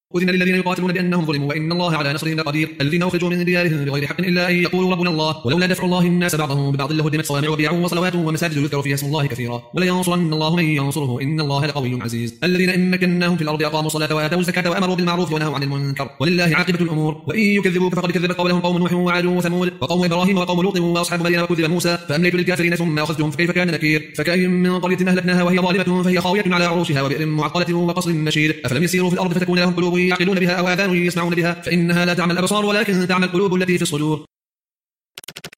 أذن للذين يقاتلون بأنهم ظلموا وإن الله على نصرهم لقدير. الذين أخرجوا من ديارهم بغير حق إلا أن يقولوا ربنا الله ولولا دفع الله الناس بعضهم ببعض لهدمت صوامع وبيع وصلوات ومساجد يذكر فيها اسم الله كثيرا ولينصرن الله من ينصره إن الله لقوي عزيز. الذين إن مكناهم في الأرض أقاموا الصلاة وآتوا الزكاة وأمروا بالمعروف ونهوا عن المنكر ولله عاقبة الأمور. وإن يكذبوك فقد كذب قبلهم قوم نوح وعاد وثمود وقوم إبراهيم وقوم لوط وأصحاب مدين وكذب موسى فأمليت للكافرين ثم أخذتهم فكيف كان نكير. فكأين من قرية أهلكناها وهي ظالمة فهي خاوية على عروشها وبئر معطلة وقصر مشيد أفلم يسيروا في الأرض فتكون لهم قلوب يعقلون بها أو آذان يسمعون بها فإنها لا تعمى الأبصار ولكن تعمى القلوب التي في الصدور.